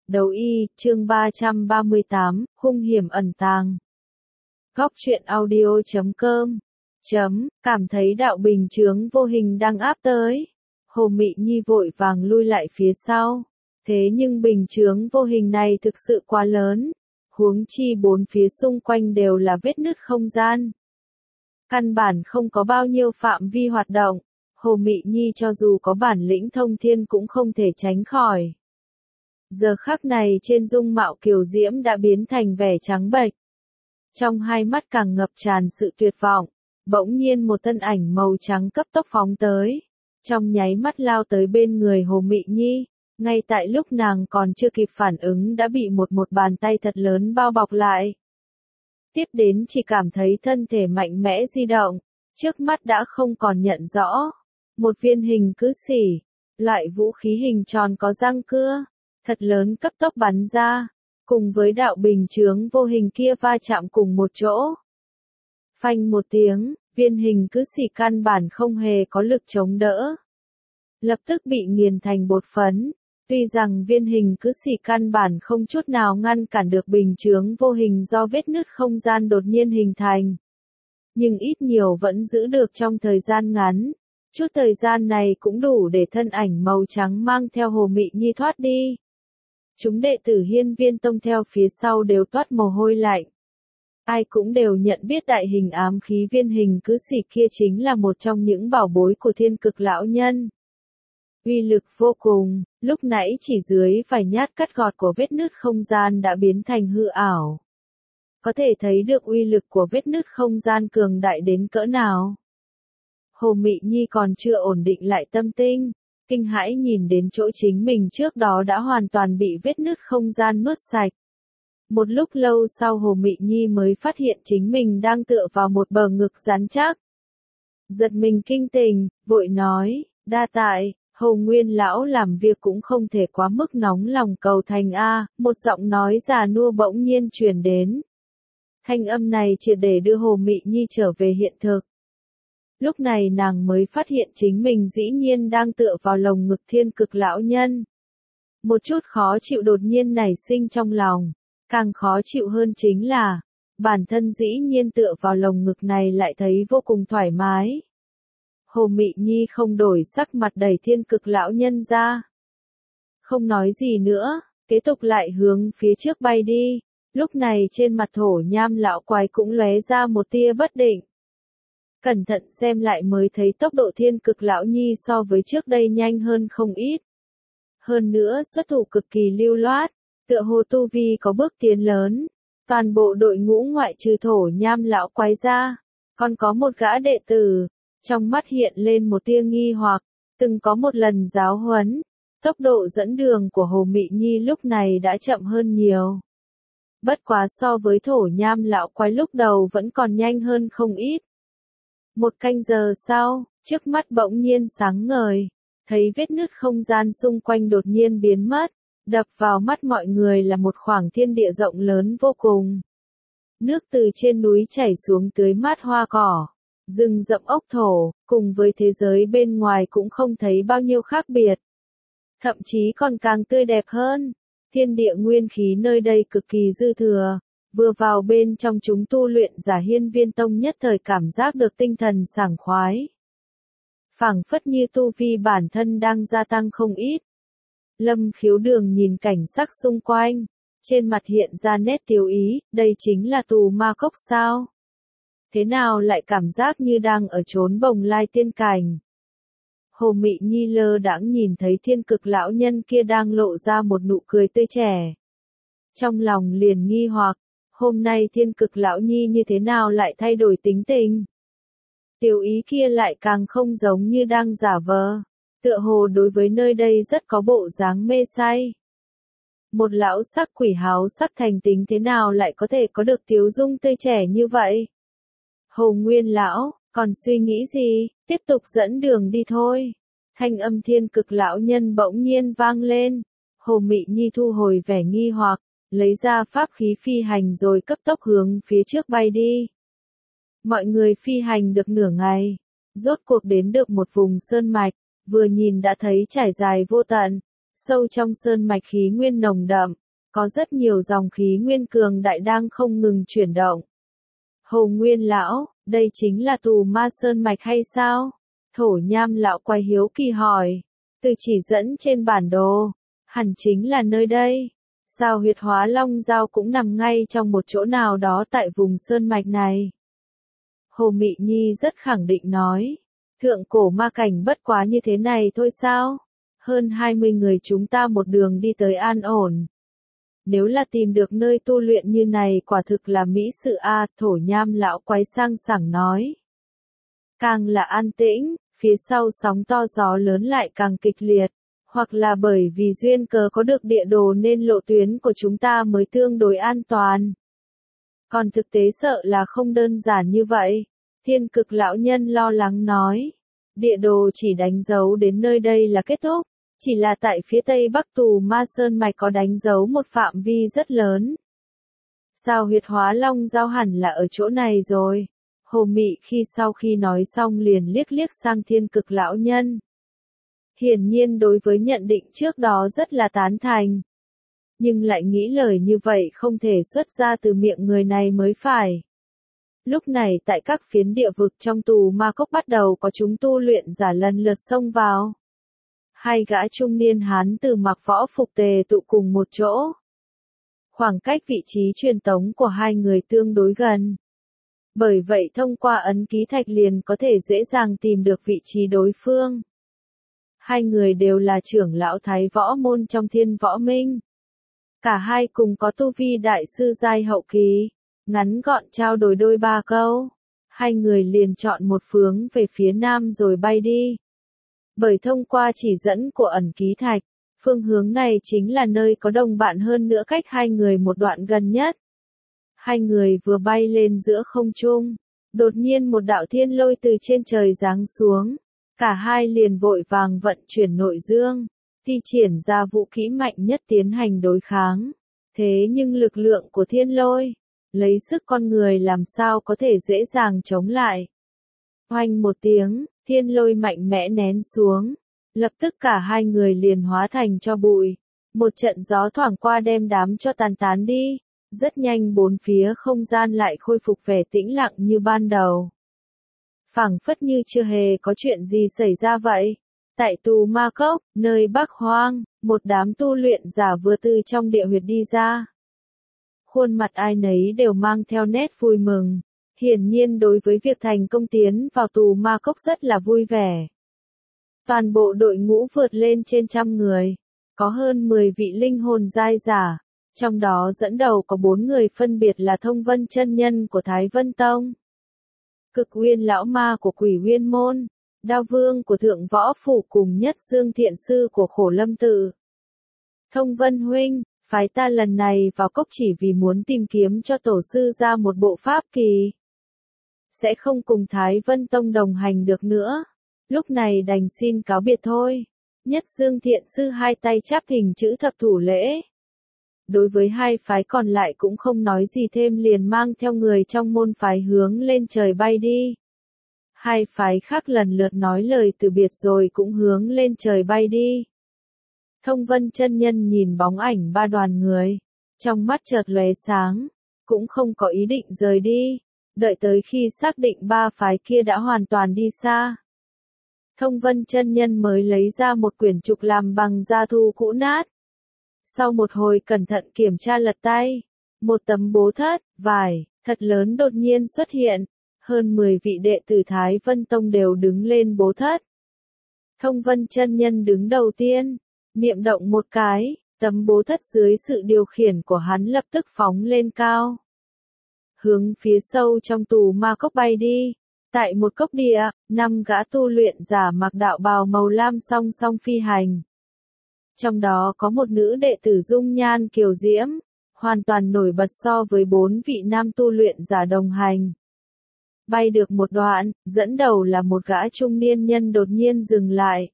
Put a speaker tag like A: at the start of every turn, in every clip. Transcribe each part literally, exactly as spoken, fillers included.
A: Đấu y, chương ba trăm ba mươi tám, hung hiểm ẩn tàng. Góc truyện audio chấm com chấm, cảm thấy đạo bình chướng vô hình đang áp tới. Hồ Mị Nhi vội vàng lui lại phía sau. Thế nhưng bình chướng vô hình này thực sự quá lớn. Huống chi bốn phía xung quanh đều là vết nứt không gian. Căn bản không có bao nhiêu phạm vi hoạt động. Hồ Mị Nhi cho dù có bản lĩnh thông thiên cũng không thể tránh khỏi. Giờ khắc này trên dung mạo kiều diễm đã biến thành vẻ trắng bệch. Trong hai mắt càng ngập tràn sự tuyệt vọng, bỗng nhiên một thân ảnh màu trắng cấp tốc phóng tới. Trong nháy mắt lao tới bên người Hồ Mị Nhi, ngay tại lúc nàng còn chưa kịp phản ứng đã bị một một bàn tay thật lớn bao bọc lại. Tiếp đến chỉ cảm thấy thân thể mạnh mẽ di động, trước mắt đã không còn nhận rõ. Một viên hình cứ xỉ, loại vũ khí hình tròn có răng cưa, thật lớn cấp tốc bắn ra, cùng với đạo bình chướng vô hình kia va chạm cùng một chỗ. Phanh một tiếng, viên hình cứ xỉ căn bản không hề có lực chống đỡ. Lập tức bị nghiền thành bột phấn, tuy rằng viên hình cứ xỉ căn bản không chút nào ngăn cản được bình chướng vô hình do vết nứt không gian đột nhiên hình thành. Nhưng ít nhiều vẫn giữ được trong thời gian ngắn. Chút thời gian này cũng đủ để thân ảnh màu trắng mang theo Hồ Mị Nhi thoát đi. Chúng đệ tử Hiên Viên Tông theo phía sau đều toát mồ hôi lạnh. Ai cũng đều nhận biết đại hình ám khí viên hình cứ xỉ kia chính là một trong những bảo bối của Thiên Cực lão nhân. Uy lực vô cùng, lúc nãy chỉ dưới vài nhát cắt gọt của vết nứt không gian đã biến thành hư ảo. Có thể thấy được uy lực của vết nứt không gian cường đại đến cỡ nào. Hồ Mị Nhi còn chưa ổn định lại tâm tinh, kinh hãi nhìn đến chỗ chính mình trước đó đã hoàn toàn bị vết nứt không gian nuốt sạch. Một lúc lâu sau Hồ Mị Nhi mới phát hiện chính mình đang tựa vào một bờ ngực rắn chắc. Giật mình kinh tình, vội nói, đa tại, Hồ Nguyên lão làm việc cũng không thể quá mức nóng lòng cầu thành a, một giọng nói già nua bỗng nhiên truyền đến. Thanh âm này triệt để đưa Hồ Mị Nhi trở về hiện thực. Lúc này nàng mới phát hiện chính mình dĩ nhiên đang tựa vào lồng ngực Thiên Cực lão nhân. Một chút khó chịu đột nhiên nảy sinh trong lòng, càng khó chịu hơn chính là, bản thân dĩ nhiên tựa vào lồng ngực này lại thấy vô cùng thoải mái. Hồ Mị Nhi không đổi sắc mặt đẩy Thiên Cực lão nhân ra. Không nói gì nữa, kế tục lại hướng phía trước bay đi, lúc này trên mặt Thổ Nham lão quái cũng lóe ra một tia bất định. Cẩn thận xem lại mới thấy tốc độ Thiên Cực lão nhi so với trước đây nhanh hơn không ít. Hơn nữa xuất thủ cực kỳ lưu loát, tựa hồ tu vi có bước tiến lớn. Toàn bộ đội ngũ ngoại trừ Thổ Nham lão quái ra, còn có một gã đệ tử, trong mắt hiện lên một tia nghi hoặc, từng có một lần giáo huấn, tốc độ dẫn đường của Hồ Mị Nhi lúc này đã chậm hơn nhiều. Bất quá so với Thổ Nham lão quái lúc đầu vẫn còn nhanh hơn không ít. Một canh giờ sau, trước mắt bỗng nhiên sáng ngời, thấy vết nứt không gian xung quanh đột nhiên biến mất, đập vào mắt mọi người là một khoảng thiên địa rộng lớn vô cùng. Nước từ trên núi chảy xuống tưới mát hoa cỏ, rừng rậm ốc thổ, cùng với thế giới bên ngoài cũng không thấy bao nhiêu khác biệt. Thậm chí còn càng tươi đẹp hơn, thiên địa nguyên khí nơi đây cực kỳ dư thừa. Vừa vào bên trong chúng tu luyện giả Hiên Viên Tông nhất thời cảm giác được tinh thần sảng khoái. Phảng phất như tu vi bản thân đang gia tăng không ít. Lâm Khiếu Đường nhìn cảnh sắc xung quanh, trên mặt hiện ra nét tiêu ý, đây chính là tù ma cốc sao? Thế nào lại cảm giác như đang ở chốn bồng lai tiên cảnh? Hồ Mị Nhi lơ đãng nhìn thấy Thiên Cực lão nhân kia đang lộ ra một nụ cười tươi trẻ. Trong lòng liền nghi hoặc. Hôm nay Thiên Cực lão nhi như thế nào lại thay đổi tính tình? Tiểu ý kia lại càng không giống như đang giả vờ, tựa hồ đối với nơi đây rất có bộ dáng mê say. Một lão sắc quỷ háo sắc thành tính thế nào lại có thể có được tiếu dung tươi trẻ như vậy? Hồ Nguyên lão, còn suy nghĩ gì, tiếp tục dẫn đường đi thôi. Thanh âm Thiên Cực lão nhân bỗng nhiên vang lên, Hồ Mị Nhi thu hồi vẻ nghi hoặc. Lấy ra pháp khí phi hành rồi cấp tốc hướng phía trước bay đi. Mọi người phi hành được nửa ngày, rốt cuộc đến được một vùng sơn mạch, vừa nhìn đã thấy trải dài vô tận, Sâu trong sơn mạch khí nguyên nồng đậm, có rất nhiều dòng khí nguyên cường đại đang không ngừng chuyển động. Hồ Nguyên lão, đây chính là tù ma sơn mạch hay sao? Thổ Nham lão quay hiếu kỳ hỏi. Từ chỉ dẫn trên bản đồ, hẳn chính là nơi đây. Sao huyệt hóa long dao cũng nằm ngay trong một chỗ nào đó tại vùng sơn mạch này. Hồ Mị Nhi rất khẳng định nói. Thượng cổ ma cảnh bất quá như thế này thôi sao? Hơn hai mươi người chúng ta một đường đi tới an ổn. Nếu là tìm được nơi tu luyện như này quả thực là mỹ sự a, Thổ Nham lão quái sang sảng nói. Càng là an tĩnh, phía sau sóng to gió lớn lại càng kịch liệt, hoặc là bởi vì duyên cớ có được địa đồ nên lộ tuyến của chúng ta mới tương đối an toàn. Còn thực tế sợ là không đơn giản như vậy, Thiên Cực lão nhân lo lắng nói. Địa đồ chỉ đánh dấu đến nơi đây là kết thúc, chỉ là tại phía tây bắc tù ma sơn mạch có đánh dấu một phạm vi rất lớn. Sao huyệt hóa long giao hẳn là ở chỗ này rồi. Hồ Mị khi sau khi nói xong liền liếc liếc sang Thiên Cực lão nhân. Hiển nhiên đối với nhận định trước đó rất là tán thành. Nhưng lại nghĩ lời như vậy không thể xuất ra từ miệng người này mới phải. Lúc này tại các phiến địa vực trong tù ma cốc bắt đầu có chúng tu luyện giả lần lượt xông vào. Hai gã trung niên hán từ mặc võ phục tề tụ cùng một chỗ. Khoảng cách vị trí truyền tống của hai người tương đối gần. Bởi vậy thông qua ấn ký thạch liền có thể dễ dàng tìm được vị trí đối phương. Hai người đều là trưởng lão thái võ môn trong Thiên Võ Minh. Cả hai cùng có tu vi đại sư giai hậu kỳ. Ngắn gọn trao đổi đôi ba câu. Hai người liền chọn một hướng về phía nam rồi bay đi. Bởi thông qua chỉ dẫn của ẩn ký thạch, phương hướng này chính là nơi có đồng bạn hơn nữa cách hai người một đoạn gần nhất. Hai người vừa bay lên giữa không trung, đột nhiên một đạo thiên lôi từ trên trời giáng xuống. Cả hai liền vội vàng vận chuyển nội dương, thi triển ra vũ khí mạnh nhất tiến hành đối kháng. Thế nhưng lực lượng của thiên lôi, lấy sức con người làm sao có thể dễ dàng chống lại. Oanh một tiếng, thiên lôi mạnh mẽ nén xuống. Lập tức cả hai người liền hóa thành cho bụi. Một trận gió thoảng qua đem đám cho tàn tán đi. Rất nhanh bốn phía không gian lại khôi phục vẻ tĩnh lặng như ban đầu. Phảng phất như chưa hề có chuyện gì xảy ra vậy. Tại tù ma cốc, nơi Bắc Hoang, một đám tu luyện giả vừa từ trong địa huyệt đi ra. Khuôn mặt ai nấy đều mang theo nét vui mừng. Hiển nhiên đối với việc thành công tiến vào tù ma cốc rất là vui vẻ. Toàn bộ đội ngũ vượt lên trên trăm người. Có hơn mười vị linh hồn giai giả. Trong đó dẫn đầu có bốn người phân biệt là Thông Vân chân nhân của Thái Vân Tông. Cực Uyên lão ma của Quỷ Uyên môn. Đao Vương của Thượng Võ Phủ cùng Nhất Dương Thiện Sư của Khổ Lâm Tự. Thông Vân huynh, phái ta lần này vào cốc chỉ vì muốn tìm kiếm cho tổ sư ra một bộ pháp kỳ. Sẽ không cùng Thái Vân Tông đồng hành được nữa. Lúc này đành xin cáo biệt thôi. Nhất Dương Thiện Sư hai tay chắp hình chữ thập thủ lễ. Đối với hai phái còn lại cũng không nói gì thêm liền mang theo người trong môn phái hướng lên trời bay đi. Hai phái khác lần lượt nói lời từ biệt rồi cũng hướng lên trời bay đi. Thông Vân chân nhân nhìn bóng ảnh ba đoàn người, trong mắt chợt lóe sáng, cũng không có ý định rời đi, đợi tới khi xác định ba phái kia đã hoàn toàn đi xa. Thông Vân chân nhân mới lấy ra một quyển trục làm bằng da thu cũ nát. Sau một hồi cẩn thận kiểm tra lật tay, một tấm bố thất, vải, thật lớn đột nhiên xuất hiện, hơn mười vị đệ tử Thái Vân Tông đều đứng lên bố thất. Thông Vân chân nhân đứng đầu tiên, niệm động một cái, tấm bố thất dưới sự điều khiển của hắn lập tức phóng lên cao. Hướng phía sâu trong tù ma cốc bay đi, tại một cốc địa, năm gã tu luyện giả mặc đạo bào màu lam song song phi hành. Trong đó có một nữ đệ tử dung nhan kiều diễm, hoàn toàn nổi bật so với bốn vị nam tu luyện giả đồng hành. Bay được một đoạn, dẫn đầu là một gã trung niên nhân đột nhiên dừng lại.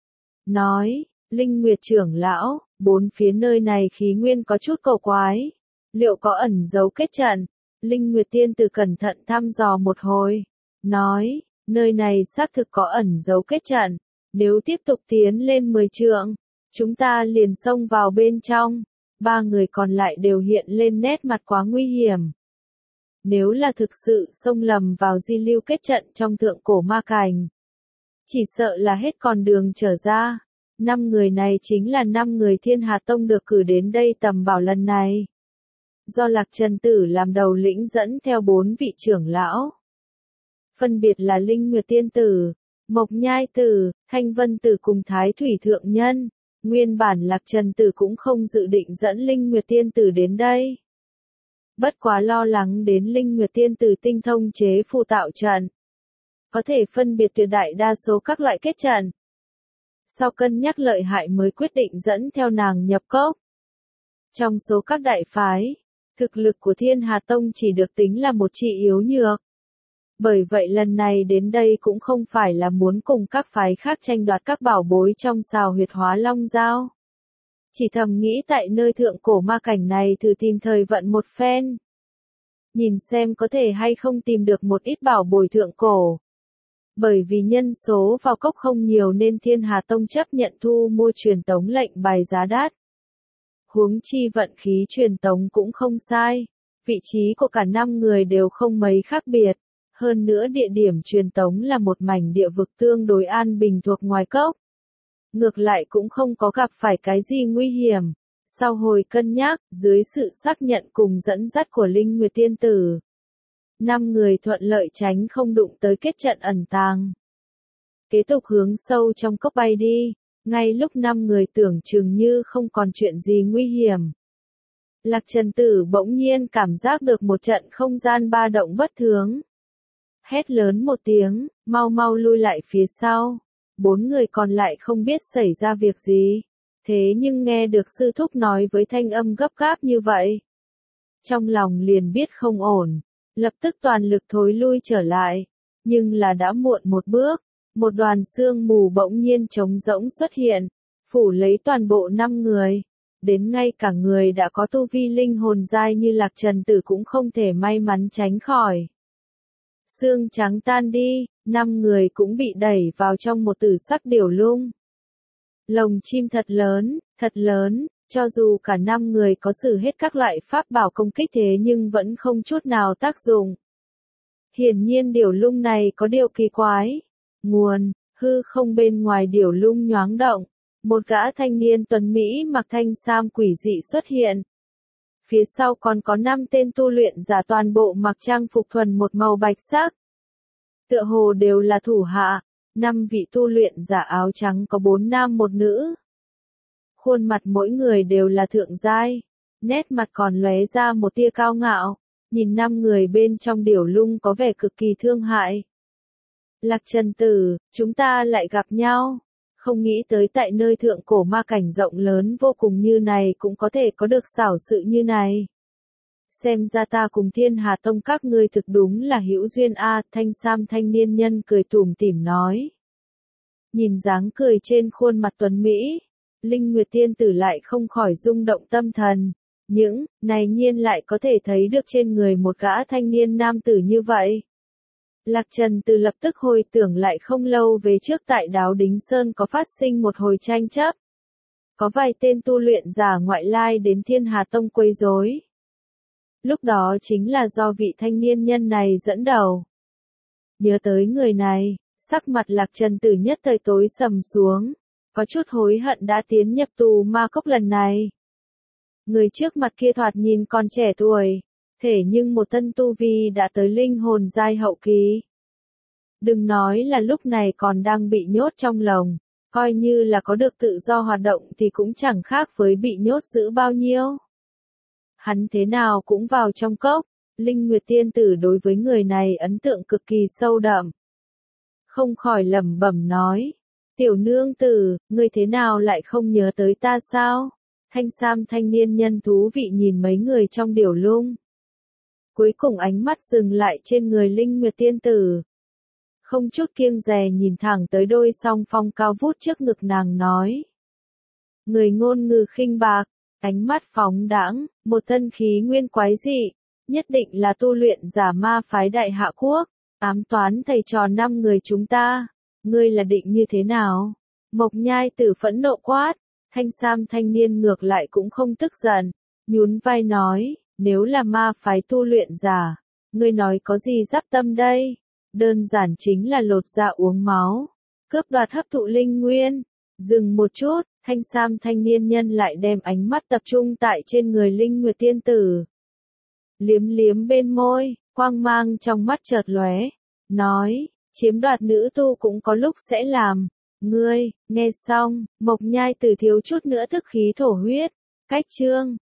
A: Nói, Linh Nguyệt trưởng lão, bốn phía nơi này khí nguyên có chút cầu quái. Liệu có ẩn dấu kết trận? Linh Nguyệt tiên tử cẩn thận thăm dò một hồi. Nói, nơi này xác thực có ẩn dấu kết trận. Nếu tiếp tục tiến lên mười trượng, Chúng ta liền xông vào bên trong. Ba người còn lại đều hiện lên nét mặt quá nguy hiểm. Nếu là thực sự xông lầm vào di lưu kết trận trong thượng cổ ma cảnh, chỉ sợ là hết còn đường trở ra. Năm người này chính là năm người Thiên Hà Tông được cử đến đây tầm bảo lần này. Do Lạc Trần Tử làm đầu lĩnh dẫn theo bốn vị trưởng lão. Phân biệt là Linh Nguyệt Tiên Tử, Mộc Nhai Tử, Thanh Vân Tử cùng Thái Thủy Thượng Nhân. Nguyên bản Lạc Trần Tử cũng không dự định dẫn Linh Nguyệt Tiên Tử đến đây. Bất quá lo lắng đến Linh Nguyệt Tiên Tử tinh thông chế phù tạo trận, có thể phân biệt tuyệt đại đa số các loại kết trận. Sau cân nhắc lợi hại mới quyết định dẫn theo nàng nhập cốc. Trong số các đại phái, thực lực của Thiên Hà Tông chỉ được tính là một chi yếu nhược. Bởi vậy lần này đến đây cũng không phải là muốn cùng các phái khác tranh đoạt các bảo bối trong Sào Huyệt Hóa Long Dao. Chỉ thầm nghĩ tại nơi thượng cổ ma cảnh này thử tìm thời vận một phen. Nhìn xem có thể hay không tìm được một ít bảo bối thượng cổ. Bởi vì nhân số vào cốc không nhiều nên Thiên Hà Tông chấp nhận thu mua truyền tống lệnh bài giá đắt. Huống chi vận khí truyền tống cũng không sai. Vị trí của cả năm người đều không mấy khác biệt. Hơn nữa địa điểm truyền tống là một mảnh địa vực tương đối an bình thuộc ngoài cốc. Ngược lại cũng không có gặp phải cái gì nguy hiểm. Sau hồi cân nhắc, dưới sự xác nhận cùng dẫn dắt của Linh Nguyệt Tiên Tử, năm người thuận lợi tránh không đụng tới kết trận ẩn tàng. Kế tục hướng sâu trong cốc bay đi, ngay lúc năm người tưởng chừng như không còn chuyện gì nguy hiểm. Lạc Trần Tử bỗng nhiên cảm giác được một trận không gian ba động bất thường. Hét lớn một tiếng, mau mau lui lại phía sau. Bốn người còn lại không biết xảy ra việc gì. Thế nhưng nghe được sư thúc nói với thanh âm gấp gáp như vậy. Trong lòng liền biết không ổn. Lập tức toàn lực thối lui trở lại. Nhưng là đã muộn một bước. Một đoàn sương mù bỗng nhiên trống rỗng xuất hiện. Phủ lấy toàn bộ năm người. Đến ngay cả người đã có tu vi linh hồn giai như Lạc Trần Tử cũng không thể may mắn tránh khỏi. Sương trắng tan đi, năm người cũng bị đẩy vào trong một tử sắc điểu lung. Lồng chim thật lớn, thật lớn, cho dù cả năm người có sử hết các loại pháp bảo công kích thế nhưng vẫn không chút nào tác dụng. Hiển nhiên điểu lung này có điều kỳ quái. Nguồn, hư không bên ngoài điểu lung nhoáng động. Một gã thanh niên tuấn Mỹ mặc thanh sam quỷ dị xuất hiện. Phía sau còn có năm tên tu luyện giả toàn bộ mặc trang phục thuần một màu bạch sắc. Tựa hồ đều là thủ hạ, năm vị tu luyện giả áo trắng có bốn nam một nữ. Khuôn mặt mỗi người đều là thượng giai, nét mặt còn lóe ra một tia cao ngạo, nhìn năm người bên trong điểu lung có vẻ cực kỳ thương hại. Lạc Trần Tử, chúng ta lại gặp nhau. Không nghĩ tới tại nơi thượng cổ ma cảnh rộng lớn vô cùng như này cũng có thể có được xảo sự như này. Xem ra ta cùng Thiên Hà Tông các ngươi thực đúng là hữu duyên a. Thanh sam thanh niên nhân cười tủm tỉm nói. Nhìn dáng cười trên khuôn mặt tuấn Mỹ, Linh Nguyệt Tiên Tử lại không khỏi rung động tâm thần. Những này nhiên lại có thể thấy được trên người một gã thanh niên nam tử như vậy. Lạc Trần Tử lập tức hồi tưởng lại không lâu về trước tại Đáo Đính Sơn có phát sinh một hồi tranh chấp. Có vài tên tu luyện giả ngoại lai đến Thiên Hà Tông quấy rối. Lúc đó chính là do vị thanh niên nhân này dẫn đầu. Nhớ tới người này, sắc mặt Lạc Trần Tử nhất thời tối sầm xuống, có chút hối hận đã tiến nhập tù ma cốc lần này. Người trước mặt kia thoạt nhìn còn trẻ tuổi. Thể nhưng một thân tu vi đã tới linh hồn giai hậu kỳ. Đừng nói là lúc này còn đang bị nhốt trong lồng, coi như là có được tự do hoạt động thì cũng chẳng khác với bị nhốt giữ bao nhiêu. Hắn thế nào cũng vào trong cốc, Linh Nguyệt Tiên Tử đối với người này ấn tượng cực kỳ sâu đậm. Không khỏi lẩm bẩm nói, tiểu nương tử, ngươi thế nào lại không nhớ tới ta sao? Thanh sam thanh niên nhân thú vị nhìn mấy người trong điểu lung. Cuối cùng ánh mắt dừng lại trên người Linh Nguyệt Tiên Tử. Không chút kiêng dè nhìn thẳng tới đôi song phong cao vút trước ngực nàng nói. Người ngôn ngữ khinh bạc, ánh mắt phóng đãng, một thân khí nguyên quái dị, nhất định là tu luyện giả ma phái Đại Hạ Quốc, ám toán thầy trò năm người chúng ta, ngươi là định như thế nào? Mộc Nhai Tử phẫn nộ quát, Thanh sam thanh niên ngược lại cũng không tức giận, nhún vai nói, nếu là ma phái tu luyện giả, ngươi nói có gì giáp tâm đây? Đơn giản chính là lột da uống máu, cướp đoạt hấp thụ linh nguyên. Dừng một chút, thanh sam thanh niên nhân lại đem ánh mắt tập trung tại trên người Linh Nguyệt tiên tử. Liếm liếm bên môi, quang mang trong mắt chợt lóe, nói, chiếm đoạt nữ tu cũng có lúc sẽ làm. Ngươi, nghe xong, Mộc Nhai Tử thiếu chút nữa tức khí thổ huyết. Cách chương